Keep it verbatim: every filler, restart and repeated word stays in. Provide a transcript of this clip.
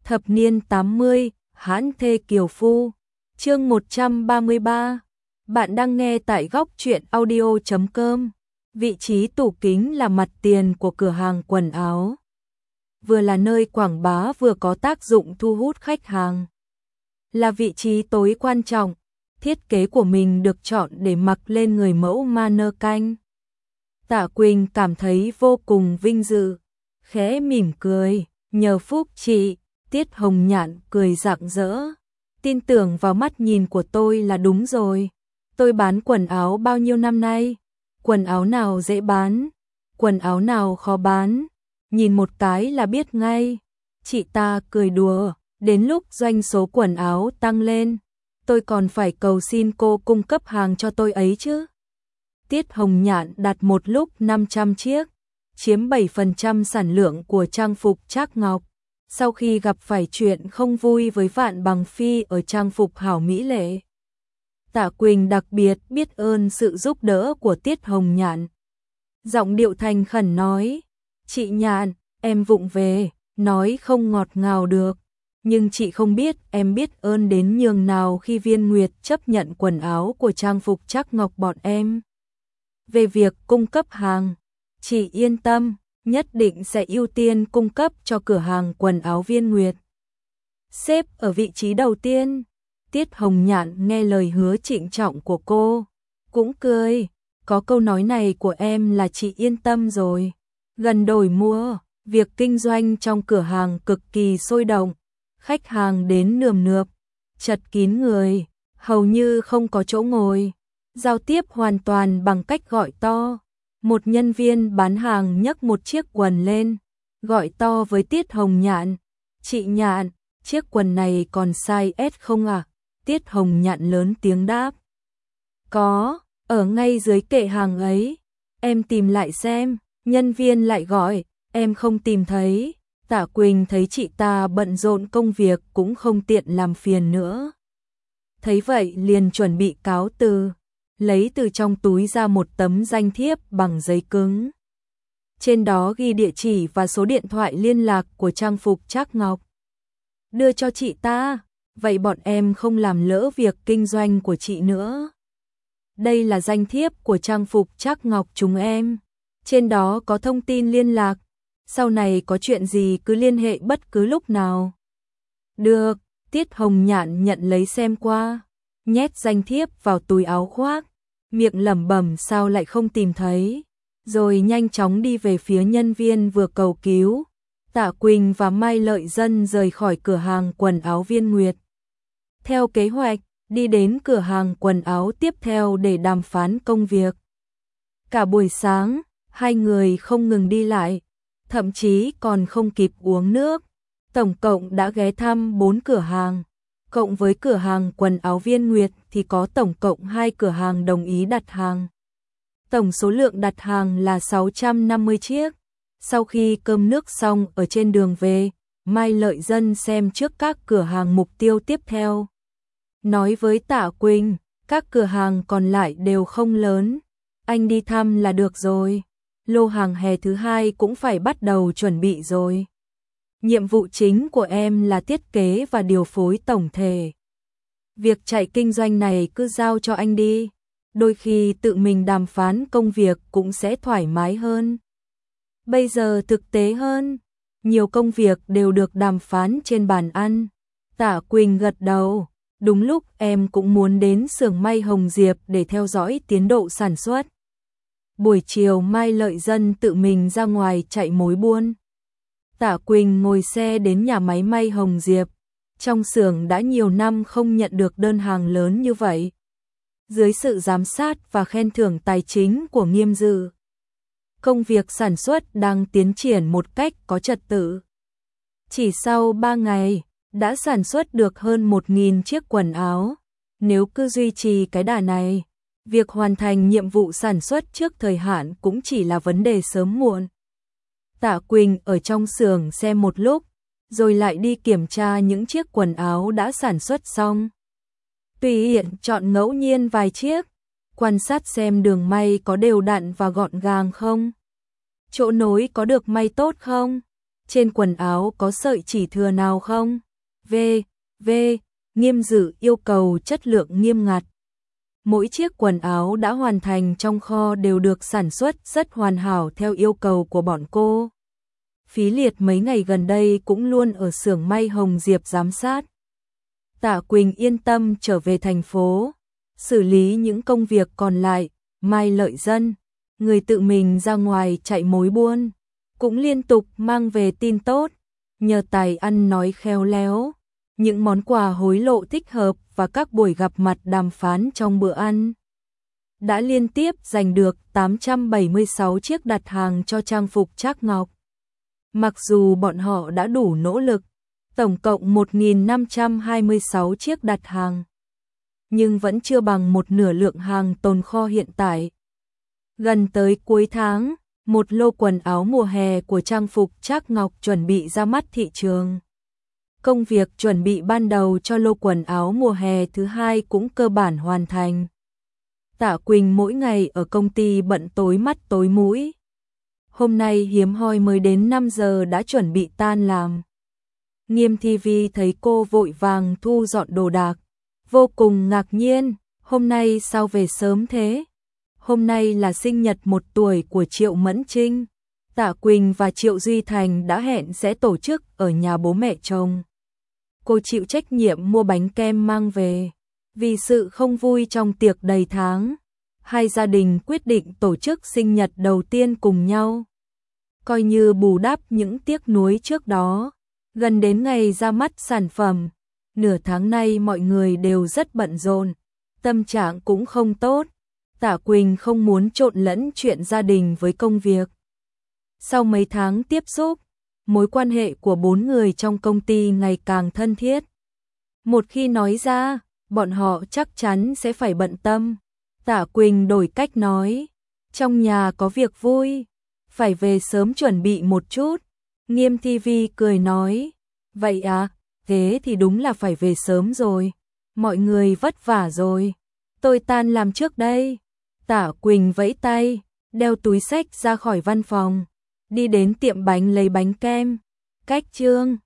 Thập niên tám mươi, hãn thê kiều phu. Chương một trăm ba mươi ba. Bạn đang nghe tại góc truyện audio chấm com. Vị trí tủ kính là mặt tiền của cửa hàng quần áo. Vừa là nơi quảng bá vừa có tác dụng thu hút khách hàng. Là vị trí tối quan trọng, thiết kế của mình được chọn để mặc lên người mẫu mannequin. Tạ Quỳnh cảm thấy vô cùng vinh dự, khẽ mỉm cười, nhờ phúc chị. Tiết Hồng Nhạn cười rạng rỡ, tin tưởng vào mắt nhìn của tôi là đúng rồi. Tôi bán quần áo bao nhiêu năm nay, quần áo nào dễ bán, quần áo nào khó bán, nhìn một cái là biết ngay. Chị ta cười đùa, đến lúc doanh số quần áo tăng lên, tôi còn phải cầu xin cô cung cấp hàng cho tôi ấy chứ. Tiết Hồng Nhạn đặt một lúc năm trăm chiếc, chiếm bảy phần trăm sản lượng của trang phục Trác Ngọc. Sau khi gặp phải chuyện không vui với Vạn Bằng Phi ở trang phục Hảo Mỹ Lệ, Tạ Quỳnh đặc biệt biết ơn sự giúp đỡ của Tiết Hồng Nhạn. Giọng điệu thành khẩn nói, chị Nhạn, em vụng về, nói không ngọt ngào được, nhưng chị không biết em biết ơn đến nhường nào khi Viên Nguyệt chấp nhận quần áo của trang phục Trác Ngọc bọn em. Về việc cung cấp hàng, chị yên tâm, nhất định sẽ ưu tiên cung cấp cho cửa hàng quần áo Viên Nguyệt. Xếp ở vị trí đầu tiên. Tiết Hồng Nhạn nghe lời hứa trịnh trọng của cô, cũng cười, có câu nói này của em là chị yên tâm rồi. Gần đổi mùa, việc kinh doanh trong cửa hàng cực kỳ sôi động, khách hàng đến nườm nượp, chật kín người, hầu như không có chỗ ngồi, giao tiếp hoàn toàn bằng cách gọi to. Một nhân viên bán hàng nhấc một chiếc quần lên, gọi to với Tiết Hồng Nhạn, chị Nhạn, chiếc quần này còn size S không à? Tiết Hồng Nhạn lớn tiếng đáp, có, ở ngay dưới kệ hàng ấy, em tìm lại xem. Nhân viên lại gọi, em không tìm thấy. Tạ Quỳnh thấy chị ta bận rộn công việc cũng không tiện làm phiền nữa. Thấy vậy liền chuẩn bị cáo từ, lấy từ trong túi ra một tấm danh thiếp bằng giấy cứng. Trên đó ghi địa chỉ và số điện thoại liên lạc của trang phục Trác Ngọc. Đưa cho chị ta, vậy bọn em không làm lỡ việc kinh doanh của chị nữa. Đây là danh thiếp của trang phục Trác Ngọc chúng em. Trên đó có thông tin liên lạc, sau này có chuyện gì cứ liên hệ bất cứ lúc nào. Được, Tiết Hồng Nhạn nhận lấy xem qua, nhét danh thiếp vào túi áo khoác, miệng lẩm bẩm sao lại không tìm thấy, rồi nhanh chóng đi về phía nhân viên vừa cầu cứu. Tạ Quỳnh và Mai Lợi Dân rời khỏi cửa hàng quần áo Viên Nguyệt. Theo kế hoạch, đi đến cửa hàng quần áo tiếp theo để đàm phán công việc. Cả buổi sáng, hai người không ngừng đi lại, thậm chí còn không kịp uống nước. Tổng cộng đã ghé thăm bốn cửa hàng. Cộng với cửa hàng quần áo Viên Nguyệt thì có tổng cộng hai cửa hàng đồng ý đặt hàng. Tổng số lượng đặt hàng là sáu trăm năm mươi chiếc. Sau khi cơm nước xong ở trên đường về, Mai Lợi Dân xem trước các cửa hàng mục tiêu tiếp theo. Nói với Tạ Quỳnh, các cửa hàng còn lại đều không lớn, anh đi thăm là được rồi. Lô hàng hè thứ hai cũng phải bắt đầu chuẩn bị rồi. Nhiệm vụ chính của em là thiết kế và điều phối tổng thể. Việc chạy kinh doanh này cứ giao cho anh đi. Đôi khi tự mình đàm phán công việc cũng sẽ thoải mái hơn. Bây giờ thực tế hơn, nhiều công việc đều được đàm phán trên bàn ăn. Tạ Quỳnh gật đầu, đúng lúc em cũng muốn đến xưởng may Hồng Diệp để theo dõi tiến độ sản xuất. Buổi chiều Mai Lợi Dân tự mình ra ngoài chạy mối buôn. Tạ Quỳnh ngồi xe đến nhà máy may Hồng Diệp. Trong xưởng đã nhiều năm không nhận được đơn hàng lớn như vậy. Dưới sự giám sát và khen thưởng tài chính của Nghiêm Dư, công việc sản xuất đang tiến triển một cách có trật tự. Chỉ sau ba ngày, đã sản xuất được hơn một nghìn chiếc quần áo. Nếu cứ duy trì cái đà này, việc hoàn thành nhiệm vụ sản xuất trước thời hạn cũng chỉ là vấn đề sớm muộn. Tạ Quỳnh ở trong xưởng xem một lúc, rồi lại đi kiểm tra những chiếc quần áo đã sản xuất xong. Tùy tiện chọn ngẫu nhiên vài chiếc, quan sát xem đường may có đều đặn và gọn gàng không, chỗ nối có được may tốt không, trên quần áo có sợi chỉ thừa nào không? V. V. Nghiêm Dự yêu cầu chất lượng nghiêm ngặt. Mỗi chiếc quần áo đã hoàn thành trong kho đều được sản xuất rất hoàn hảo theo yêu cầu của bọn cô. Phí Liệt mấy ngày gần đây cũng luôn ở xưởng may Hồng Diệp giám sát. Tạ Quỳnh yên tâm trở về thành phố, xử lý những công việc còn lại, mai lợi dân, người tự mình ra ngoài chạy mối buôn, cũng liên tục mang về tin tốt, nhờ tài ăn nói khéo léo, những món quà hối lộ thích hợp và các buổi gặp mặt đàm phán trong bữa ăn. Đã liên tiếp giành được tám trăm bảy mươi sáu chiếc đặt hàng cho trang phục Trác Ngọc. Mặc dù bọn họ đã đủ nỗ lực, tổng cộng một nghìn năm trăm hai mươi sáu chiếc đặt hàng, nhưng vẫn chưa bằng một nửa lượng hàng tồn kho hiện tại. Gần tới cuối tháng, một lô quần áo mùa hè của trang phục Trác Ngọc chuẩn bị ra mắt thị trường. Công việc chuẩn bị ban đầu cho lô quần áo mùa hè thứ hai cũng cơ bản hoàn thành. Tạ Quỳnh mỗi ngày ở công ty bận tối mắt tối mũi. Hôm nay hiếm hoi mới đến năm giờ đã chuẩn bị tan làm. Nghiêm ti vi thấy cô vội vàng thu dọn đồ đạc, vô cùng ngạc nhiên, hôm nay sao về sớm thế? Hôm nay là sinh nhật một tuổi của Triệu Mẫn Trinh. Tạ Quỳnh và Triệu Duy Thành đã hẹn sẽ tổ chức ở nhà bố mẹ chồng. Cô chịu trách nhiệm mua bánh kem mang về. Vì sự không vui trong tiệc đầy tháng, hai gia đình quyết định tổ chức sinh nhật đầu tiên cùng nhau. Coi như bù đắp những tiếc nuối trước đó. Gần đến ngày ra mắt sản phẩm, nửa tháng nay mọi người đều rất bận rộn, tâm trạng cũng không tốt. Tạ Quỳnh không muốn trộn lẫn chuyện gia đình với công việc. Sau mấy tháng tiếp xúc, mối quan hệ của bốn người trong công ty ngày càng thân thiết. Một khi nói ra, bọn họ chắc chắn sẽ phải bận tâm. Tạ Quỳnh đổi cách nói, trong nhà có việc vui, phải về sớm chuẩn bị một chút. Nghiêm ti vi cười nói, vậy à, thế thì đúng là phải về sớm rồi, mọi người vất vả rồi, tôi tan làm trước đây. Tạ Quỳnh vẫy tay, đeo túi xách ra khỏi văn phòng, đi đến tiệm bánh lấy bánh kem. Cách Trương